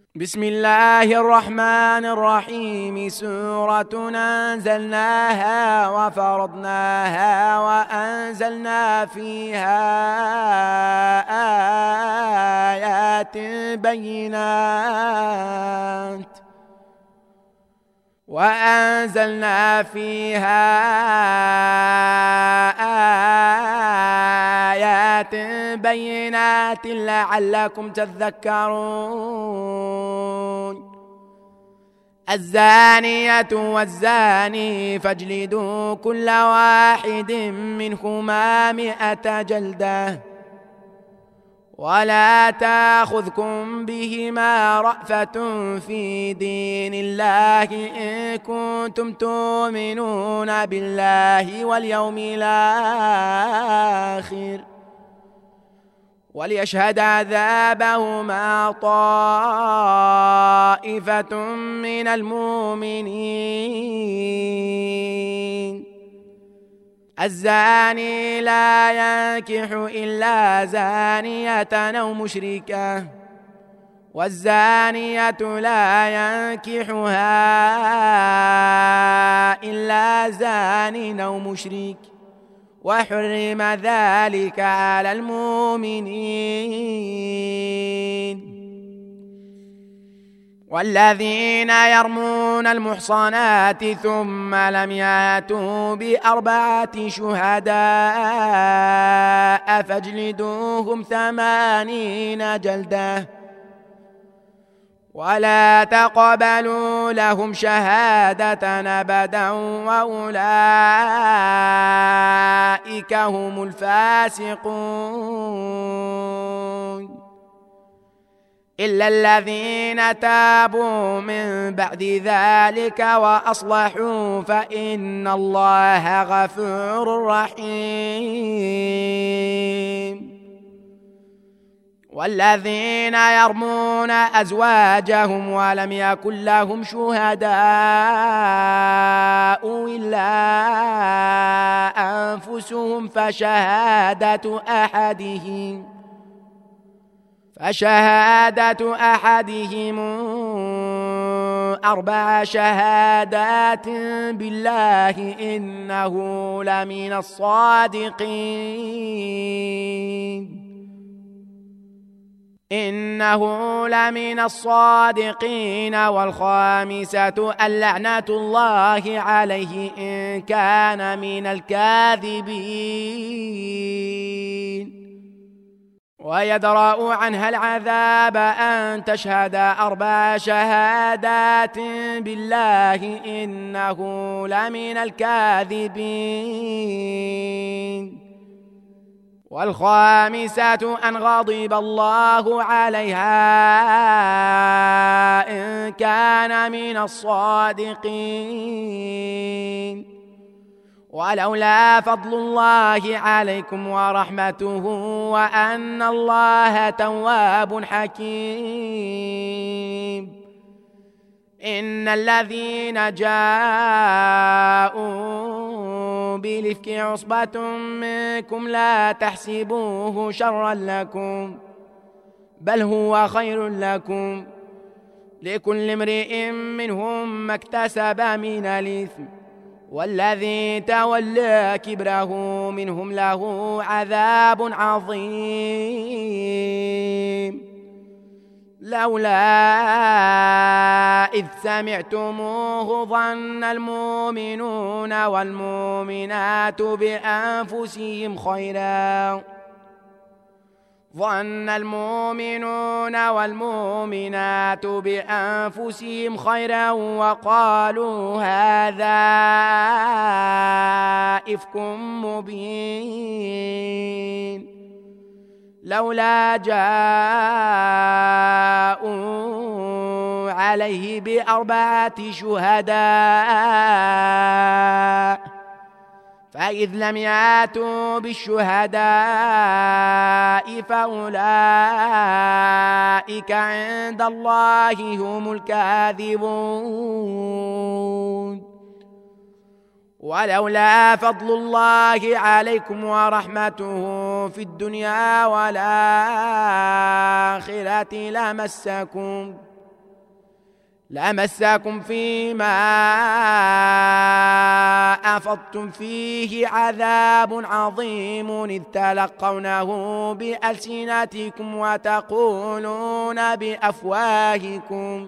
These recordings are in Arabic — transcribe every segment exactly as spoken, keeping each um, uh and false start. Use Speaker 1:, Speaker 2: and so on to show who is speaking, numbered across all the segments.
Speaker 1: بسم الله الرحمن الرحيم. سورة أنزلناها وفرضناها وأنزلنا فيها آيات بينات وأنزلنا فيها آيات بينات لعلكم تذكرون. الزانية والزاني فاجلدوا كل واحد منهما مئة جلدة ولا تأخذكم بهما رأفة في دين الله إن كنتم تؤمنون بالله واليوم الآخر وليشهد عذابهما طائفة من المؤمنين. الزاني لا ينكح إلا زانية أو مشركة والزانية لا ينكحها إلا زان أو مشرك وحرم ذلك على المؤمنين. والذين يرمون المحصنات ثم لم يأتوا بأربعة شهداء فاجلدوهم ثمانين جلدة ولا تقبلوا لهم شهادة أبدا وأولئك هم الفاسقون. إلا الذين تابوا من بعد ذلك وأصلحوا فإن الله غفور رحيم. والذين يرمون أزواجهم ولم يكن لهم شهداء إلا أنفسهم فشهادة أحدهم فشهادة أحدهم أربع شهادات بالله إنه لمن الصادقين إنه لمن الصادقين. والخامسة اللعنة الله عليه إن كان من الكاذبين. ويدرأ عنها العذاب أن تشهد أربع شهادات بالله إنه لمن الكاذبين. والخامسة أن غضب الله عليها إن كان من الصادقين. ولولا فضل الله عليكم ورحمته وأن الله تواب حكيم. إن الذين جاءوا بالإفك عصبة منكم لا تحسبوه شرا لكم بل هو خير لكم لكل امرئ منهم ما اكتسب من الإثم والذي تولى كبره منهم له عذاب عظيم. لولا إذ سمعتموه ظن المؤمنون والمؤمنات بأنفسهم خيرا ظن المؤمنون والمؤمنات بأنفسهم خيرا وقالوا هذا إفك مبين. لولا جاءوا عليه بأربعة شهداء فإذ لم يأتوا بالشهداء فأولئك عند الله هم الكاذبون. ولولا فضل الله عليكم ورحمته في الدنيا والآخرة لمسكم لمسكم فيما أفضتم فيه عذاب عظيم إذ تلقونه بألسنتكم وتقولون بأفواهكم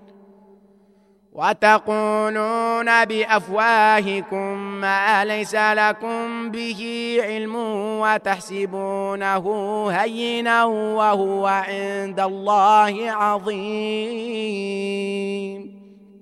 Speaker 1: وتقولون بأفواهكم ما ليس لكم به علم وتحسبونه هينا وهو عند الله عظيم.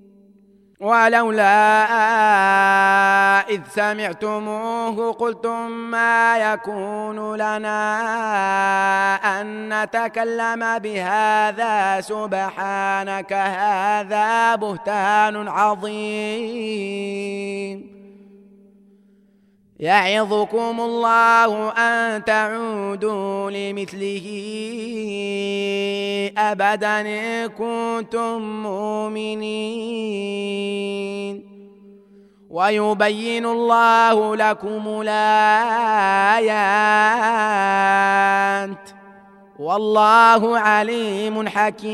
Speaker 1: ولولا إذ سمعتموه قلتم ما يكون لنا أن نتكلم بهذا سبحانك هذا بهتان عظيم. يعظكم الله أن تعودوا لمثله أبدا إن كنتم مؤمنين ويبين الله لكم الآيات والله عليم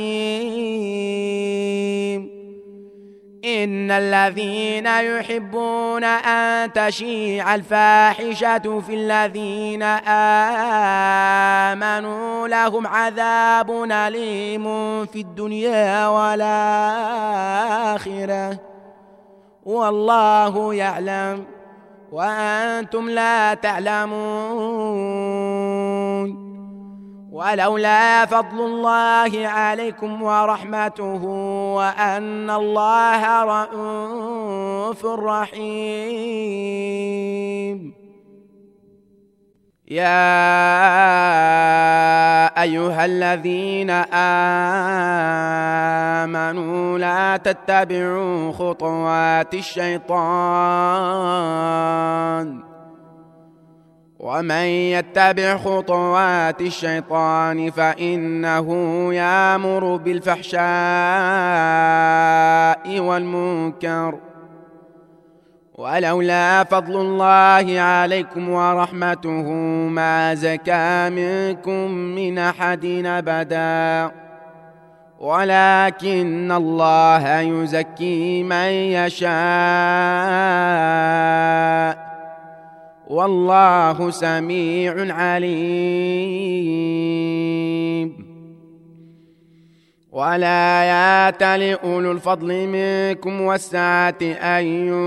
Speaker 1: حكيم. إن الذين يحبون أن تشيع الفاحشة في الذين آمنوا لهم عذاب أليم في الدنيا والآخرة والله يعلم وأنتم لا تعلمون. ولولا فضل الله عليكم ورحمته وأن الله رءوف رحيم. يا أيها الذين آمنوا لا تتبعوا خطوات الشيطان ومن يتبع خطوات الشيطان فإنه يأمر بالفحشاء والمنكر. ولولا فضل الله عليكم ورحمته ما زكى منكم من أحد أبدا ولكن الله يزكي من يشاء والله سميع عليم. ولا يأتل أولو الفضل منكم والسعة أن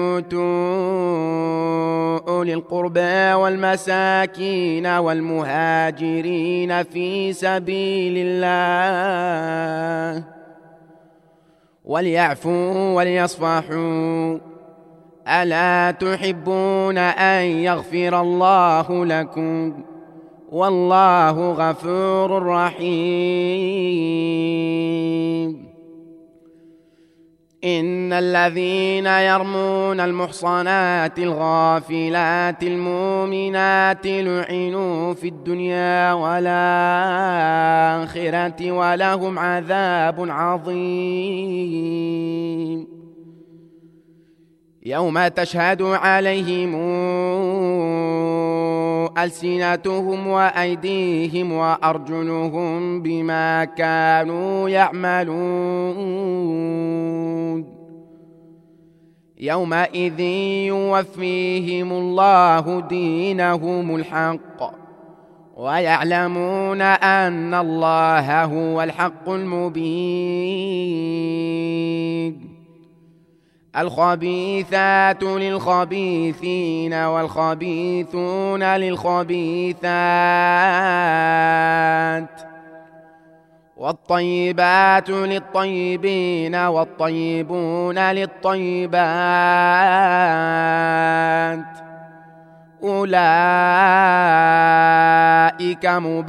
Speaker 1: يؤتوا أولي القربى والمساكين والمهاجرين في سبيل الله وليعفوا وليصفحوا ألا تحبون أن يغفر الله لكم والله غفور رحيم. إن الذين يرمون المحصنات الغافلات المؤمنات لعنوا في الدنيا والآخرة ولهم عذاب عظيم. يوم تشهد عليهم ألسنتهم وأيديهم وأرجلهم بما كانوا يعملون يومئذ يوفيهم الله دينهم الحق ويعلمون أن الله هو الحق المبين. الخبيثات للخبيثين والخبيثون للخبيثات والطيبات للطيبين والطيبون للطيبات أولئك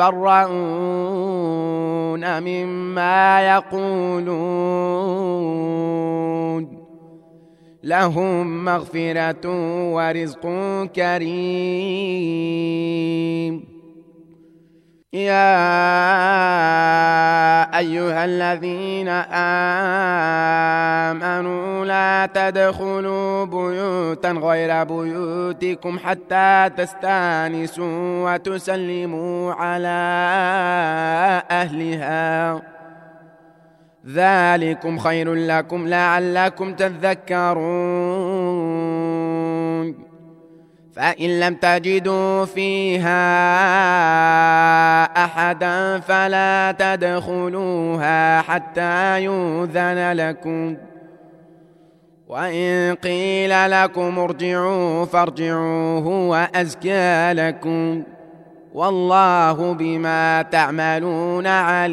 Speaker 1: مبرؤون مما يقولون لهم مغفرة ورزق كريم. يا أيها الذين آمنوا لا تدخلوا بيوتا غير بيوتكم حتى تستأنسوا وتسلموا على أهلها ذلكم خير لكم لعلكم تذكرون. فإن لم تجدوا فيها أحدا فلا تدخلوها حتى يؤذن لكم، وإن قيل لكم ارجعوا فارجعوا هو أزكى لكم، والله بما تعملون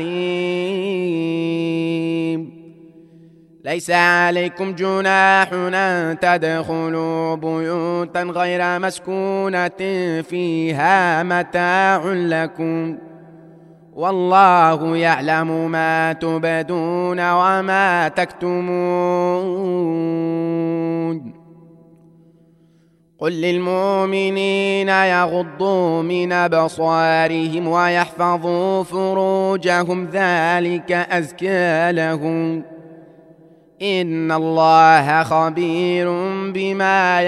Speaker 1: عليم. ليس عليكم جناح أن تدخلوا بيوتا غير مسكونة فيها متاع لكم، والله يعلم ما تبدون وما تكتمون. قل للمؤمنين يغضوا من أبصارهم ويحفظوا فروجهم ذلك أزكى لهم، إن الله خبير بما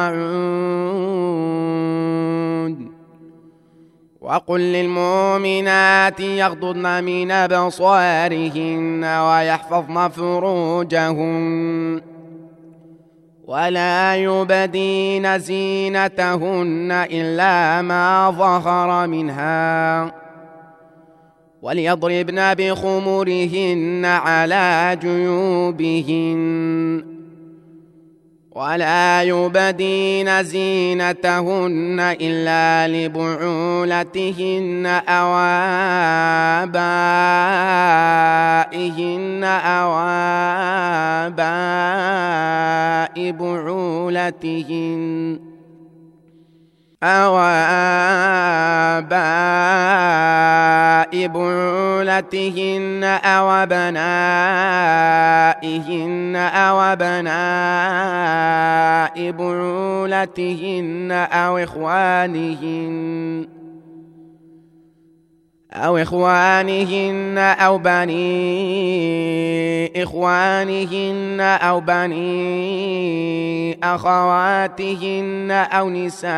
Speaker 1: يصنعون. وقل للمؤمنات يغضضن من أبصارهن ويحفظن فروجهن ولا يبدين زينتهن إلا ما ظهر منها، وليضربن بخمرهن على جيوبهن ولا يبدين زينتهن إلا لبعولتهن أو آبائهن أو آباء بعولتهن أو آباء بعولتهن أو أبنائهن أو أبناء بعولتهن أو إخوانهن أو إخوانهن أو بني إخوانهن أو بني أخواتهن أو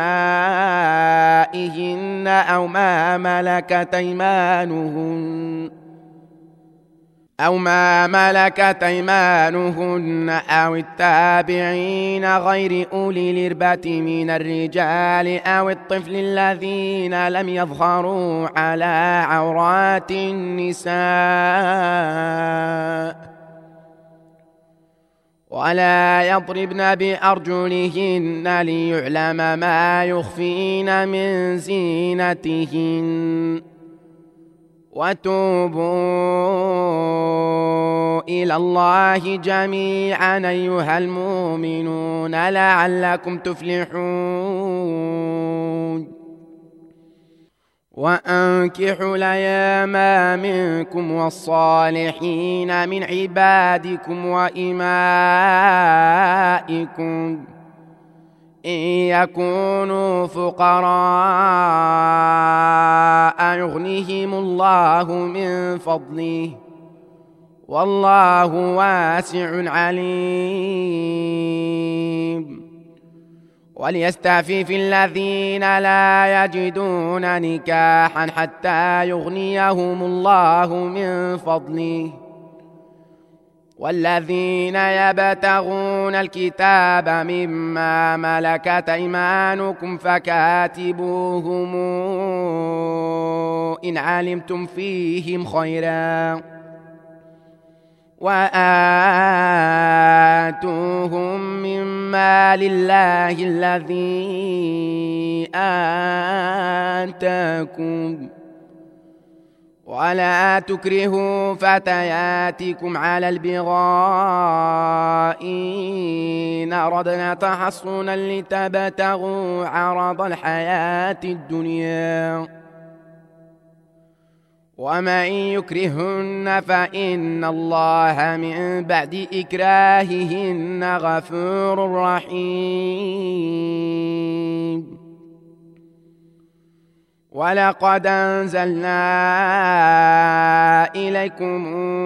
Speaker 1: نسائهن أو ما ملكت أيمانهن أو ما ملكت أيمانهن أو التابعين غير أولي الإربة من الرجال أو الطفل الذين لم يظهروا على عورات النساء، ولا يضربن بأرجلهن ليعلم ما يخفين من زينتهن، وتوبوا إلى الله جميعا أيها المؤمنون لعلكم تفلحون. وأنكحوا الأيام منكم والصالحين من عبادكم وإمائكم إن يكونوا فقراء يغنيهم الله من فضله، والله واسع عليم. وليستعفف الذين لا يجدون نكاحا حتى يغنيهم الله من فضله، والذين يبتغون الكتاب مما ملكت أيمانكم فكاتبوهم إن علمتم فيهم خيرا، وآتوهم مما لله الذي آتاكم، ولا تكرهوا فتياتكم على البغاء إن أردنا تحصنا لتبتغوا عرض الحياة الدنيا، ومن يكرهن فإن الله من بعد إكراههن غفور رحيم. ولقد أنزلنا إليكم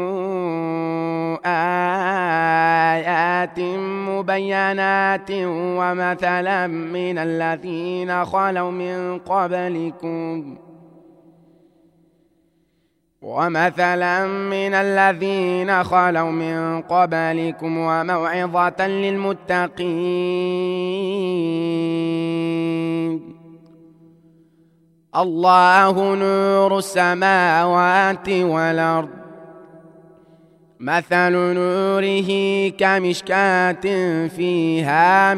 Speaker 1: آيات مبينات ومثلا من الذين خلوا من قبلكم ومثلا من الذين خلوا من قبلكم وموعظة للمتقين. الله نور السماوات والأرض، مثل نوره كمشكاة فيها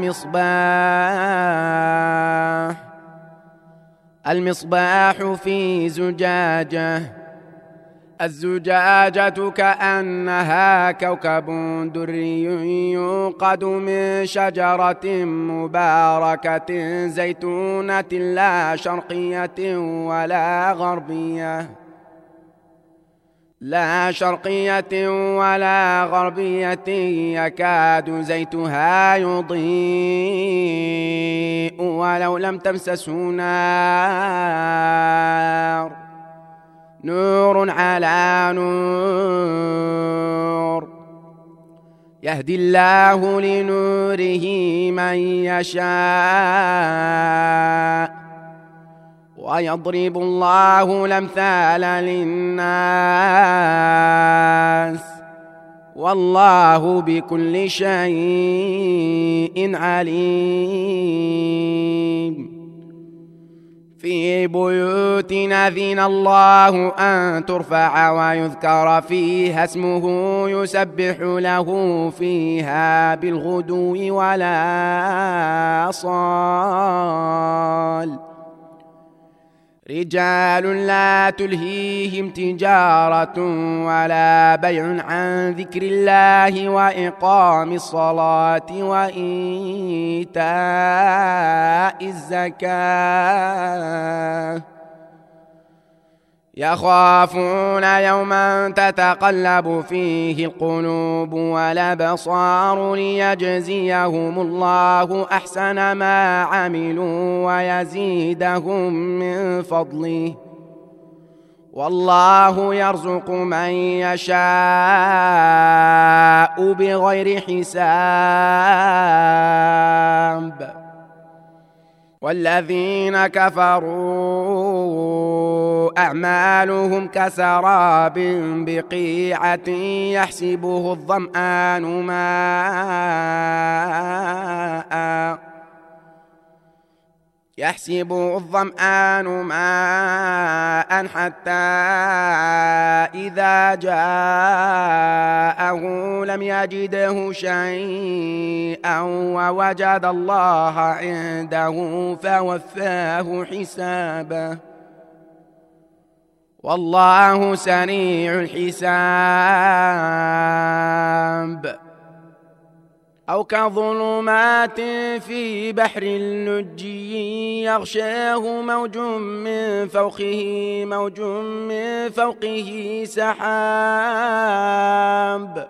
Speaker 1: مصباح، المصباح في زجاجة، الزجاجة كأنها كوكب دري يوقد من شجرة مباركة زيتونة لا شرقية ولا غربية لا شرقية ولا غربية يكاد زيتها يضيء ولو لم تمسسه نار، نور على نور، يهدي الله لنوره من يشاء ويضرب الله الأمثال للناس والله بكل شيء عليم. في بيوت أذن الله أن ترفع ويذكر فيها اسمه يسبح له فيها بالغدو ولا صال، رجال لا تلهيهم تجارة ولا بيع عن ذكر الله وإقام الصلاة وإيتاء الزكاة، يخافون يوما تتقلب فيه القلوب والأبصار ليجزيهم الله أحسن ما عملوا ويزيدهم من فضله، والله يرزق من يشاء بغير حساب. والذين كفروا أعمالهم كسراب بقيعة يحسبه الظمآن ماء يحسبه الظمآن ماء حتى إذا جاءه لم يجده شيئا ووجد الله عنده فوفاه حسابه، والله سريع الحساب. أو كظلمات في بحر اللجي يغشاه موج من فوقه موج من فوقه سحاب،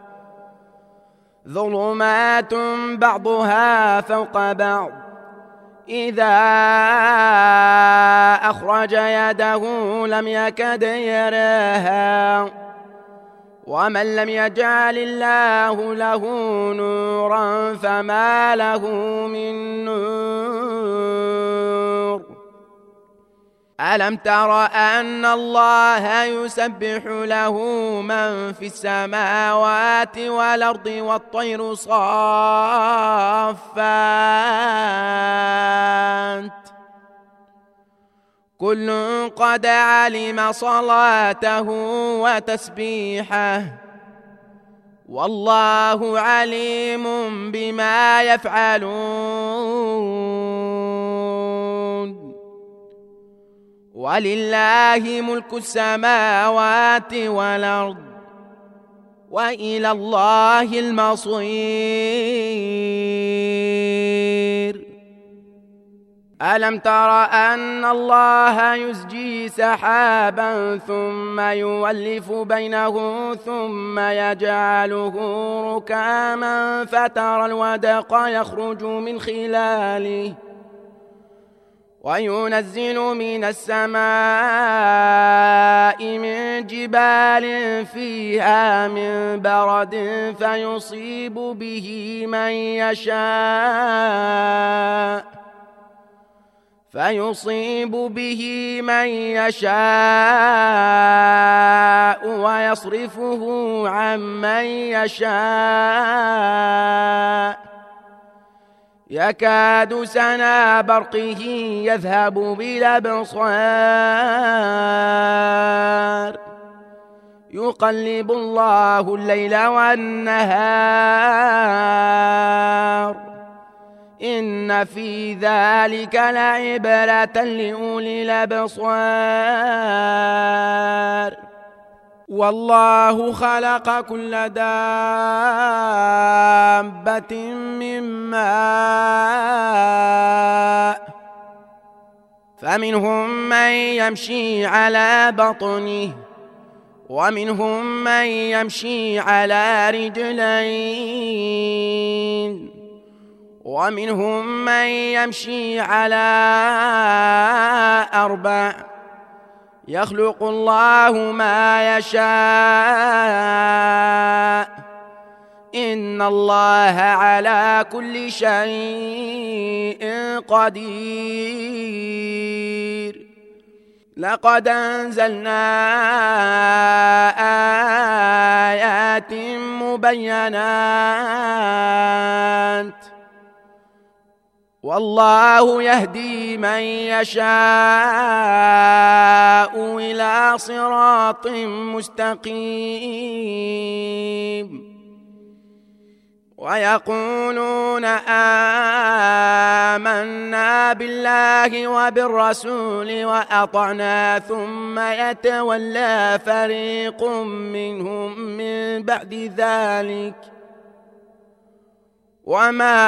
Speaker 1: ظلمات بعضها فوق بعض إذا أخرج يده لم يكد يراها، ومن لم يجعل الله له نورا فما له من نور. ألم تر أن الله يسبح له من في السماوات والأرض والطير صافات كل قد علم صلاته وتسبيحه والله عليم بما يفعلون. ولله ملك السماوات والأرض وإلى الله المصير. ألم تر أن الله يزجي سحابا ثم يولف بينه ثم يجعله ركاما فترى الودق يخرج من خلاله وينزل من السماء من جبال فيها من برد فيصيب به من يشاء فيصيب به من يشاء ويصرفه عن من يشاء يكاد سنا برقه يذهب بالأبصار يقلب الله الليل والنهار إن في ذلك لعبرة لأولي الأبصار والله خلق كل دابة من ماء فمنهم من يمشي على بطنه ومنهم من يمشي على رجلين ومنهم من يمشي على أربع يخلق الله ما يشاء إن الله على كل شيء قدير لقد أنزلنا آيات مبينات والله يهدي من يشاء إلى صراط مستقيم ويقولون آمنا بالله وبالرسول وأطعنا ثم يتولى فريق منهم من بعد ذلك وما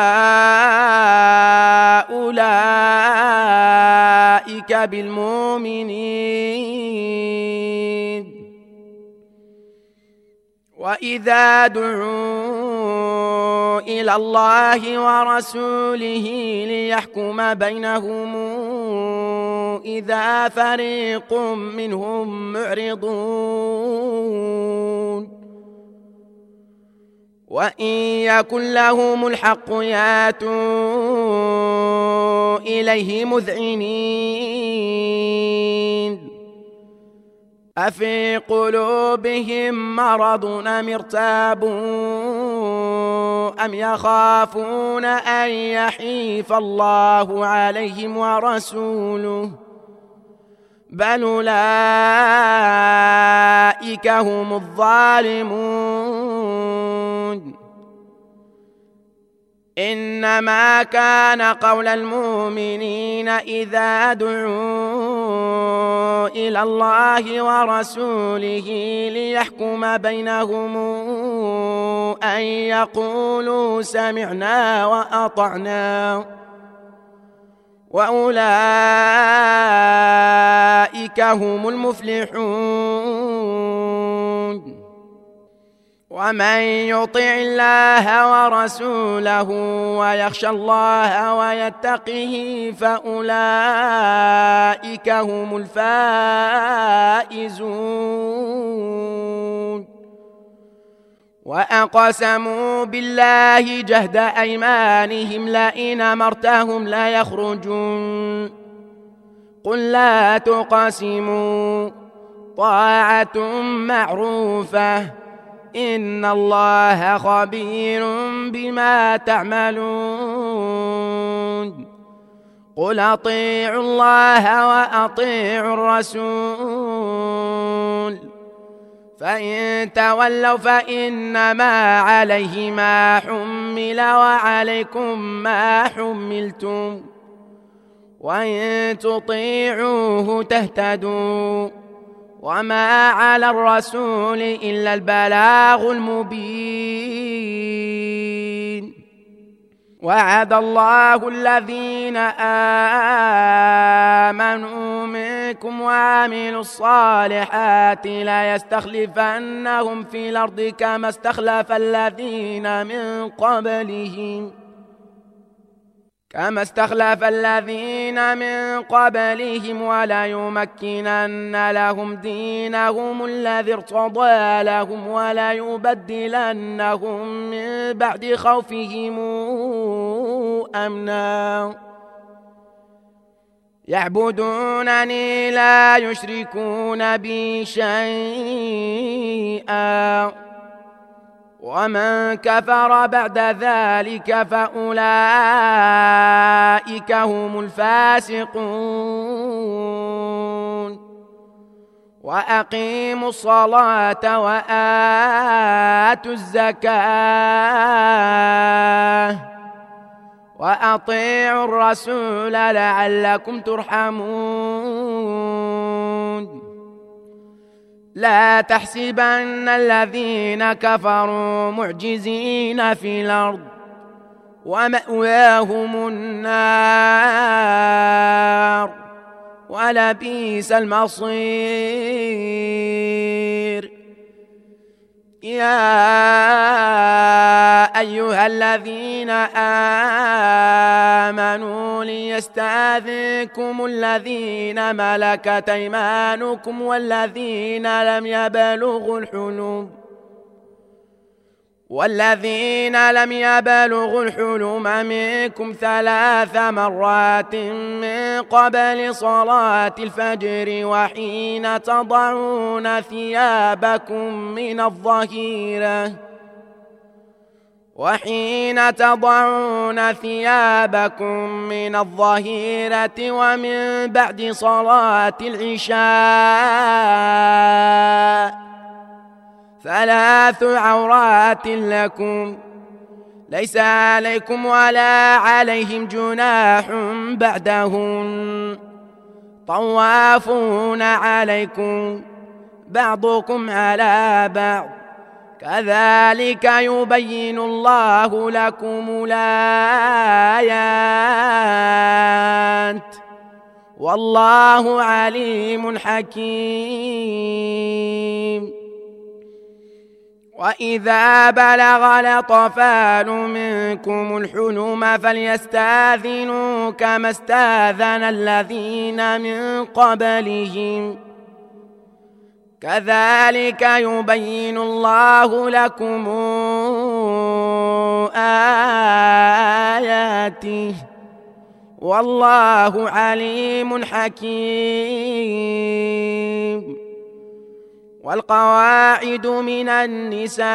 Speaker 1: أولئك بالمؤمنين وإذا دعوا إلى الله ورسوله ليحكم بينهم إذا فريق منهم معرضون وإن يكن لهم الحق ياتوا إليه مذعنين أفي قلوبهم مرض أم ارتابوا أم يخافون أن يحيف الله عليهم ورسوله بل أولئك هم الظالمون إنما كان قول المؤمنين إذا دعوا إلى الله ورسوله ليحكم بينهم أن يقولوا سمعنا وأطعنا وأولئك هم المفلحون ومن يطع الله ورسوله ويخشى الله ويتقه فأولئك هم الفائزون وأقسموا بالله جهد أيمانهم لئن أمرتهم لا يخرجون قل لا تقسموا طاعة معروفة إن الله خبير بما تعملون قل أطيعوا الله وأطيعوا الرسول فإن تولوا فإنما عليه ما حمل وعليكم ما حملتم وإن تطيعوه تهتدوا وما على الرسول إلا البلاغ المبين وعد الله الذين آمنوا منكم وعملوا الصالحات لا يستخلفنهم في الأرض كما استخلف الذين من قبلهم كما استخلف الذين من قبلهم ولا يمكنن لهم دينهم الذي ارتضى لهم ولا يبدلنهم من بعد خوفهم أمنا يعبدونني لا يشركون بي شيئا ومن كفر بعد ذلك فأولئك هم الفاسقون وأقيموا الصلاة وآتوا الزكاة وأطيعوا الرسول لعلكم ترحمون لا تحسبن الذين كفروا معجزين في الأرض ومأواهم النار ولبئس المصير يا أيها الذين آمنوا ليستأذنكم الذين ملكت أيمانكم والذين لم يبلغوا الحلم والذين لم يبلغوا الحلم منكم ثلاث مرات من قبل صلاة الفجر وحين تضعون ثيابكم من الظهيرة وحين تضعون ثيابكم من الظهيرة ومن بعد صلاة العشاء ثلاث عورات لكم ليس عليكم ولا عليهم جناح بعدهن طوافون عليكم بعضكم على بعض كذلك يبين الله لكم الآيات والله عليم حكيم وإذا بلغ الأطفال منكم الحلم فليستأذنوا كما استأذن الذين من قبلهم كذلك يبين الله لكم آياته والله عليم حكيم والقواعد من النساء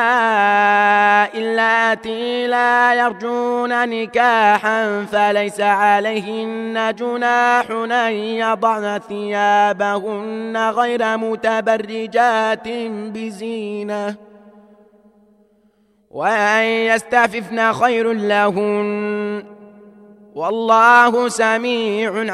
Speaker 1: اللاتي لا يرجون نكاحا فليس عليهن جناح أن يضعن ثيابهن غير متبرجات بزينة وأن يستعففن خير لهن والله سميع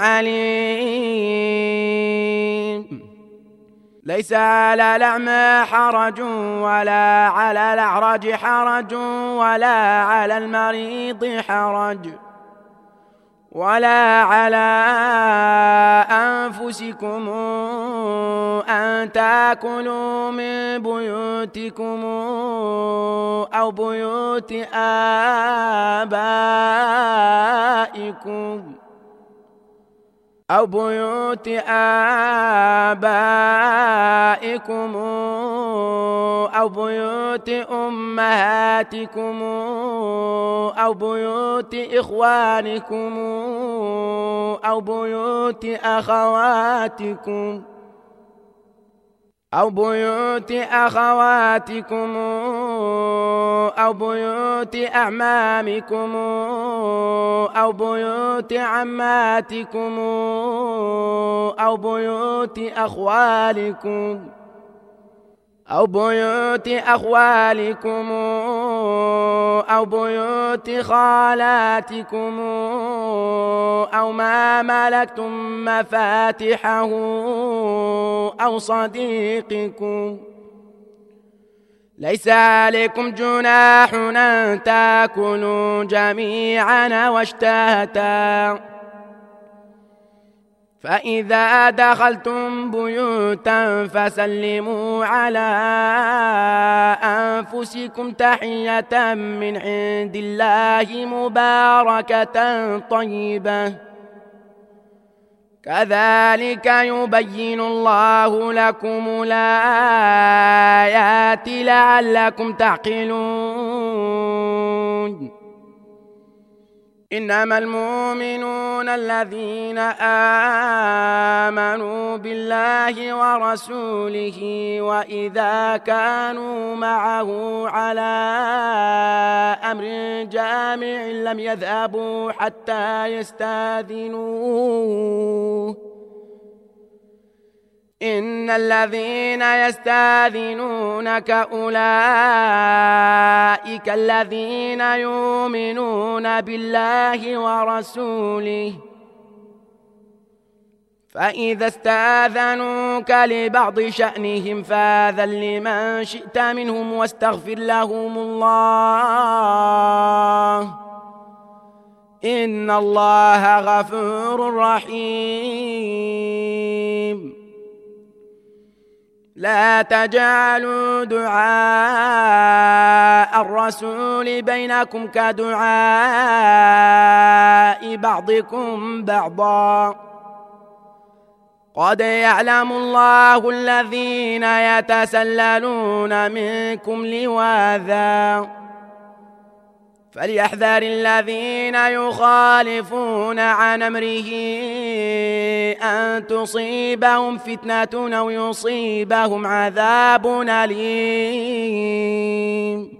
Speaker 1: عليم ليس على الأعمى حرج ولا على الأعرج حرج ولا على المريض حرج ولا على أنفسكم أن تأكلوا من بيوتكم أو بيوت آبائكم أو بيوت آبائكم أو بيوت أمهاتكم أو بيوت إخوانكم أو بيوت أخواتكم أو بيوت أخواتكم أو بيوت أعمامكم أو بيوت عماتكم أو بيوت أخوالكم أو بيوت أخوالكم أو بيوت خالاتكم أو ما ملكتم مفاتحه أو صديقكم ليس عليكم جناح أن تأكلوا جميعا واشتهتا فإذا دخلتم بيوتا فسلموا على أنفسكم تحية من عند الله مباركة طيبة كذلك يبين الله لكم الآيات لعلكم تعقلون إنما المؤمنون الذين آمنوا بالله ورسوله وإذا كانوا معه على أمر جامع لم يذهبوا حتى يستأذنوه إن الذين يستأذنونك أولئك الذين يؤمنون بالله ورسوله فإذا استأذنوك لبعض شأنهم فاذن لمن شئت منهم واستغفر لهم الله إن الله غفور رحيم لا تجعلوا دعاء الرسول بينكم كدعاء بعضكم بعضا قد يعلم الله الذين يتسللون منكم لواذا فليحذر الذين يخالفون عن أمره أن تصيبهم فتنة أو يصيبهم عذاب أليم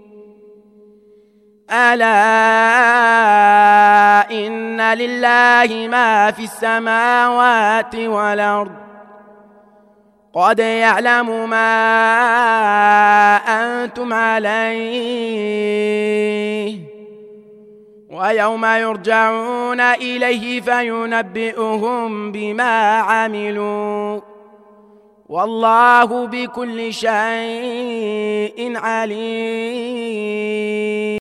Speaker 1: ألا إن لله ما في السماوات والأرض قد يعلم ما أنتم عليه ويوم يرجعون إليه فينبئهم بما عملوا والله بكل شيء عليم.